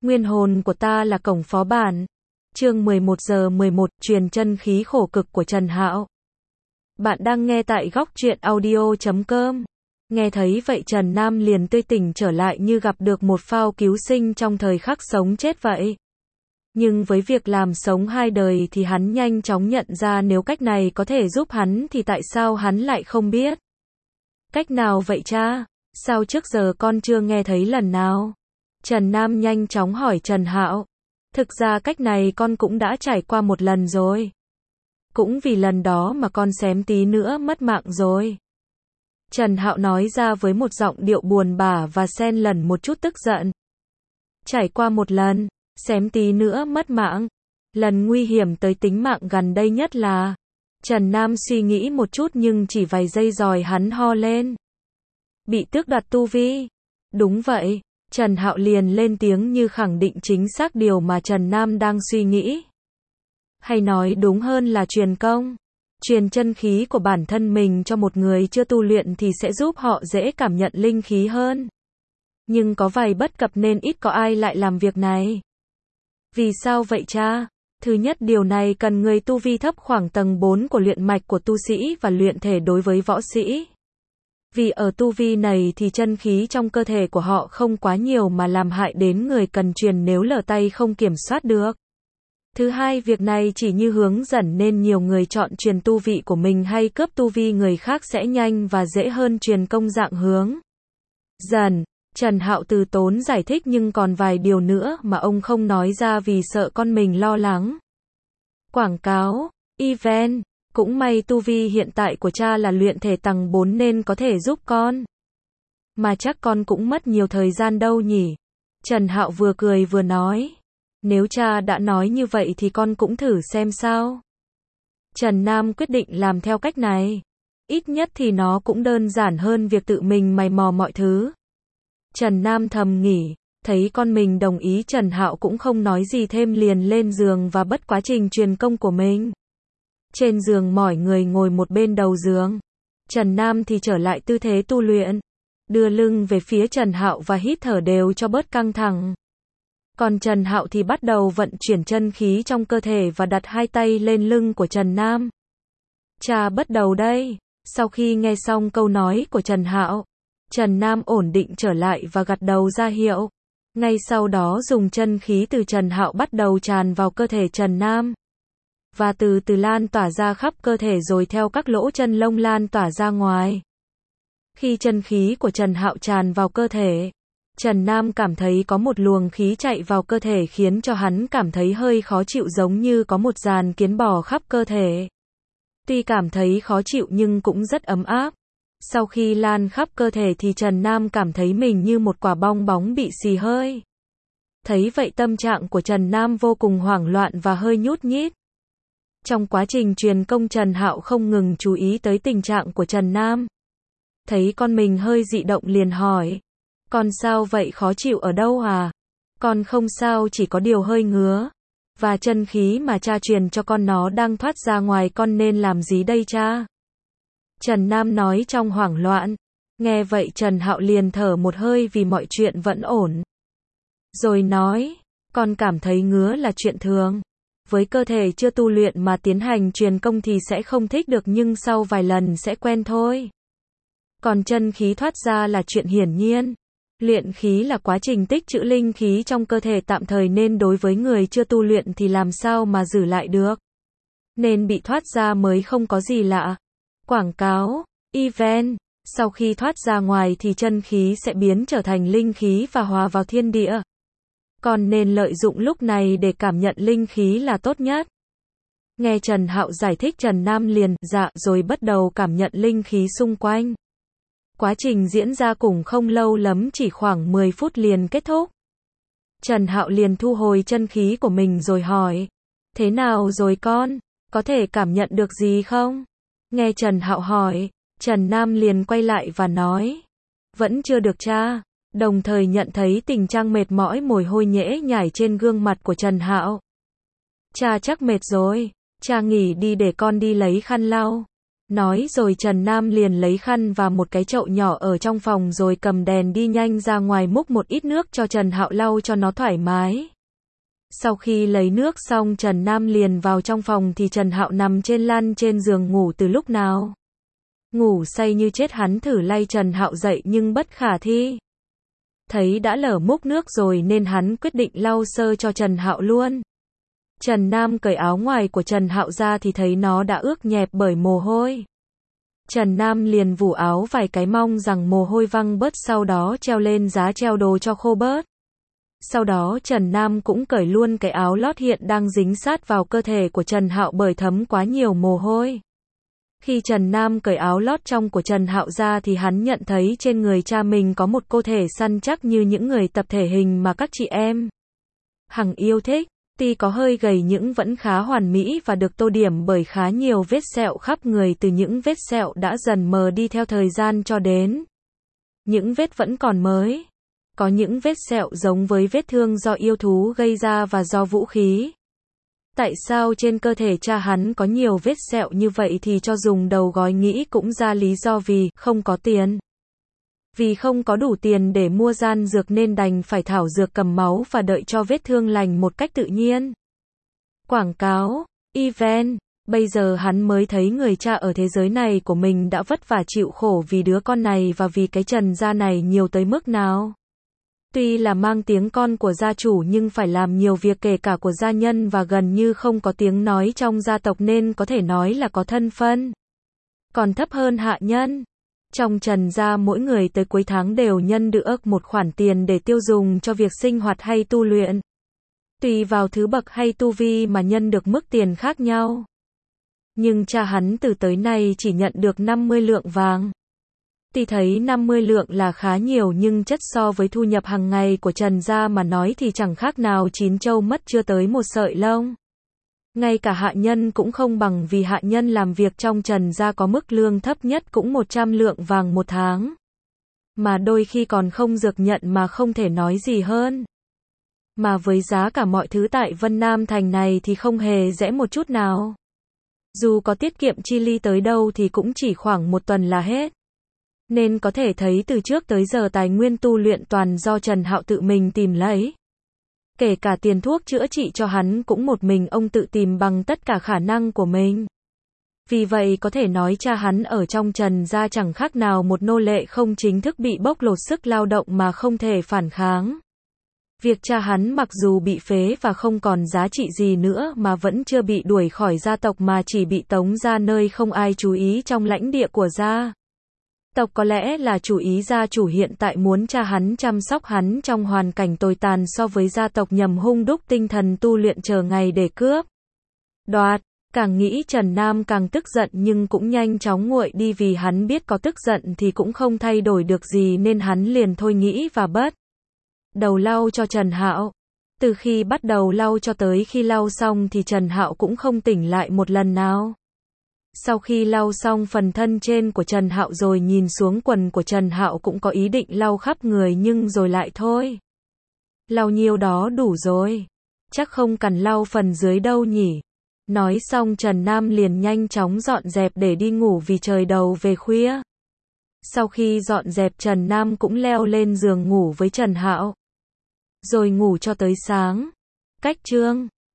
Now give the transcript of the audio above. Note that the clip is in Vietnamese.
Nguyên hồn của ta là cổng phó bản. Chương 11:11, truyền chân khí khổ cực của Trần Hạo. Bạn đang nghe tại góc truyện audio.com. Nghe thấy vậy Trần Nam liền tươi tỉnh trở lại như gặp được một phao cứu sinh trong thời khắc sống chết vậy. Nhưng với việc làm sống hai đời thì hắn nhanh chóng nhận ra nếu cách này có thể giúp hắn thì tại sao hắn lại không biết. Cách nào vậy cha? Sao trước giờ con chưa nghe thấy lần nào? Trần Nam nhanh chóng hỏi Trần Hạo. Thực ra cách này con cũng đã trải qua một lần rồi. Cũng vì lần đó mà con xém tí nữa mất mạng rồi. Trần Hạo nói ra với một giọng điệu buồn bã và xen lẫn một chút tức giận. Trải qua một lần, xém tí nữa mất mạng. Lần nguy hiểm tới tính mạng gần đây nhất là... Trần Nam suy nghĩ một chút nhưng chỉ vài giây rồi hắn ho lên. Bị tước đoạt tu vi. Đúng vậy. Trần Hạo liền lên tiếng như khẳng định chính xác điều mà Trần Nam đang suy nghĩ. Hay nói đúng hơn là truyền công. Truyền chân khí của bản thân mình cho một người chưa tu luyện thì sẽ giúp họ dễ cảm nhận linh khí hơn. Nhưng có vài bất cập nên ít có ai lại làm việc này. Vì sao vậy cha? Thứ nhất, điều này cần người tu vi thấp khoảng tầng 4 của luyện mạch của tu sĩ và luyện thể đối với võ sĩ. Vì ở tu vi này thì chân khí trong cơ thể của họ không quá nhiều mà làm hại đến người cần truyền nếu lỡ tay không kiểm soát được. Thứ hai, việc này chỉ như hướng dẫn nên nhiều người chọn truyền tu vị của mình hay cướp tu vi người khác sẽ nhanh và dễ hơn truyền công dạng hướng dần. Trần Hạo từ tốn giải thích nhưng còn vài điều nữa mà ông không nói ra vì sợ con mình lo lắng. Quảng cáo, event, cũng may tu vi hiện tại của cha là luyện thể tầng 4 nên có thể giúp con. Mà chắc con cũng mất nhiều thời gian đâu nhỉ? Trần Hạo vừa cười vừa nói. Nếu cha đã nói như vậy thì con cũng thử xem sao. Trần Nam quyết định làm theo cách này. Ít nhất thì nó cũng đơn giản hơn việc tự mình mày mò mọi thứ. Trần Nam thầm nghĩ, thấy con mình đồng ý Trần Hạo cũng không nói gì thêm liền lên giường và bắt quá trình truyền công của mình. Trên giường mỏi người ngồi một bên đầu giường. Trần Nam thì trở lại tư thế tu luyện. Đưa lưng về phía Trần Hạo và hít thở đều cho bớt căng thẳng. Còn Trần Hạo thì bắt đầu vận chuyển chân khí trong cơ thể và đặt hai tay lên lưng của Trần Nam. Cha bắt đầu đây. Sau khi nghe xong câu nói của Trần Hạo, Trần Nam ổn định trở lại và gật đầu ra hiệu. Ngay sau đó dùng chân khí từ Trần Hạo bắt đầu tràn vào cơ thể Trần Nam. Và từ từ lan tỏa ra khắp cơ thể rồi theo các lỗ chân lông lan tỏa ra ngoài. Khi chân khí của Trần Hạo tràn vào cơ thể, Trần Nam cảm thấy có một luồng khí chạy vào cơ thể khiến cho hắn cảm thấy hơi khó chịu giống như có một dàn kiến bò khắp cơ thể. Tuy cảm thấy khó chịu nhưng cũng rất ấm áp. Sau khi lan khắp cơ thể thì Trần Nam cảm thấy mình như một quả bong bóng bị xì hơi. Thấy vậy tâm trạng của Trần Nam vô cùng hoảng loạn và hơi nhút nhít. Trong quá trình truyền công Trần Hạo không ngừng chú ý tới tình trạng của Trần Nam. Thấy con mình hơi dị động liền hỏi. Con sao vậy, khó chịu ở đâu à? Con không sao, chỉ có điều hơi ngứa. Và chân khí mà cha truyền cho con nó đang thoát ra ngoài, con nên làm gì đây cha? Trần Nam nói trong hoảng loạn. Nghe vậy Trần Hạo liền thở một hơi vì mọi chuyện vẫn ổn. Rồi nói, con cảm thấy ngứa là chuyện thường. Với cơ thể chưa tu luyện mà tiến hành truyền công thì sẽ không thích được nhưng sau vài lần sẽ quen thôi. Còn chân khí thoát ra là chuyện hiển nhiên. Luyện khí là quá trình tích trữ linh khí trong cơ thể tạm thời nên đối với người chưa tu luyện thì làm sao mà giữ lại được. Nên bị thoát ra mới không có gì lạ. Quảng cáo, event, sau khi thoát ra ngoài thì chân khí sẽ biến trở thành linh khí và hòa vào thiên địa. Còn nên lợi dụng lúc này để cảm nhận linh khí là tốt nhất. Nghe Trần Hạo giải thích Trần Nam liền dạ rồi bắt đầu cảm nhận linh khí xung quanh. Quá trình diễn ra cũng không lâu lắm, chỉ khoảng 10 phút liền kết thúc. Trần Hạo liền thu hồi chân khí của mình rồi hỏi. Thế nào rồi con? Có thể cảm nhận được gì không? Nghe Trần Hạo hỏi, Trần Nam liền quay lại và nói. Vẫn chưa được cha. Đồng thời nhận thấy tình trạng mệt mỏi mồ hôi nhễ nhại trên gương mặt của Trần Hạo. Cha chắc mệt rồi. Cha nghỉ đi để con đi lấy khăn lau. Nói rồi Trần Nam liền lấy khăn và một cái chậu nhỏ ở trong phòng rồi cầm đèn đi nhanh ra ngoài múc một ít nước cho Trần Hạo lau cho nó thoải mái. Sau khi lấy nước xong Trần Nam liền vào trong phòng thì Trần Hạo nằm trên lăn trên giường ngủ từ lúc nào. Ngủ say như chết, hắn thử lay Trần Hạo dậy nhưng bất khả thi. Thấy đã lỡ múc nước rồi nên hắn quyết định lau sơ cho Trần Hạo luôn. Trần Nam cởi áo ngoài của Trần Hạo ra thì thấy nó đã ướt nhẹp bởi mồ hôi. Trần Nam liền vủ áo vài cái mong rằng mồ hôi văng bớt, sau đó treo lên giá treo đồ cho khô bớt. Sau đó Trần Nam cũng cởi luôn cái áo lót hiện đang dính sát vào cơ thể của Trần Hạo bởi thấm quá nhiều mồ hôi. Khi Trần Nam cởi áo lót trong của Trần Hạo ra thì hắn nhận thấy trên người cha mình có một cơ thể săn chắc như những người tập thể hình mà các chị em hằng yêu thích. Tuy có hơi gầy nhưng vẫn khá hoàn mỹ và được tô điểm bởi khá nhiều vết sẹo khắp người, từ những vết sẹo đã dần mờ đi theo thời gian cho đến những vết vẫn còn mới. Có những vết sẹo giống với vết thương do yêu thú gây ra và do vũ khí. Tại sao trên cơ thể cha hắn có nhiều vết sẹo như vậy thì cho dùng đầu gói nghĩ cũng ra lý do, vì không có tiền. Vì không có đủ tiền để mua gian dược nên đành phải thảo dược cầm máu và đợi cho vết thương lành một cách tự nhiên. Quảng cáo, event, bây giờ hắn mới thấy người cha ở thế giới này của mình đã vất vả chịu khổ vì đứa con này và vì cái Trần gia này nhiều tới mức nào. Tuy là mang tiếng con của gia chủ nhưng phải làm nhiều việc kể cả của gia nhân và gần như không có tiếng nói trong gia tộc nên có thể nói là có thân phân còn thấp hơn hạ nhân. Trong Trần gia mỗi người tới cuối tháng đều nhân được một khoản tiền để tiêu dùng cho việc sinh hoạt hay tu luyện. Tùy vào thứ bậc hay tu vi mà nhân được mức tiền khác nhau. Nhưng cha hắn từ tới nay chỉ nhận được 50 lượng vàng. Tuy thấy 50 lượng là khá nhiều nhưng chất so với thu nhập hàng ngày của Trần gia mà nói thì chẳng khác nào chín trâu mất chưa tới một sợi lông. Ngay cả hạ nhân cũng không bằng, vì hạ nhân làm việc trong Trần gia có mức lương thấp nhất cũng 100 lượng vàng một tháng. Mà đôi khi còn không được nhận mà không thể nói gì hơn. Mà với giá cả mọi thứ tại Vân Nam Thành này thì không hề rẻ một chút nào. Dù có tiết kiệm chi ly tới đâu thì cũng chỉ khoảng một tuần là hết. Nên có thể thấy từ trước tới giờ tài nguyên tu luyện toàn do Trần Hạo tự mình tìm lấy. Kể cả tiền thuốc chữa trị cho hắn cũng một mình ông tự tìm bằng tất cả khả năng của mình. Vì vậy có thể nói cha hắn ở trong Trần gia chẳng khác nào một nô lệ không chính thức bị bóc lột sức lao động mà không thể phản kháng. Việc cha hắn mặc dù bị phế và không còn giá trị gì nữa mà vẫn chưa bị đuổi khỏi gia tộc mà chỉ bị tống ra nơi không ai chú ý trong lãnh địa của gia tộc. Có lẽ là chủ ý gia chủ hiện tại muốn cha hắn chăm sóc hắn trong hoàn cảnh tồi tàn so với gia tộc, nhằm hung đúc tinh thần tu luyện chờ ngày để cướp đoạt. Càng nghĩ Trần Nam càng tức giận nhưng cũng nhanh chóng nguội đi, vì hắn biết có tức giận thì cũng không thay đổi được gì nên hắn liền thôi nghĩ và bắt đầu lau cho Trần Hạo. Từ khi bắt đầu lau cho tới khi lau xong thì Trần Hạo cũng không tỉnh lại một lần nào. Sau khi lau xong phần thân trên của Trần Hạo rồi nhìn xuống quần của Trần Hạo cũng có ý định lau khắp người nhưng rồi lại thôi. Lau nhiêu đó đủ rồi. Chắc không cần lau phần dưới đâu nhỉ. Nói xong Trần Nam liền nhanh chóng dọn dẹp để đi ngủ vì trời đầu về khuya. Sau khi dọn dẹp Trần Nam cũng leo lên giường ngủ với Trần Hạo. Rồi ngủ cho tới sáng. Cách chương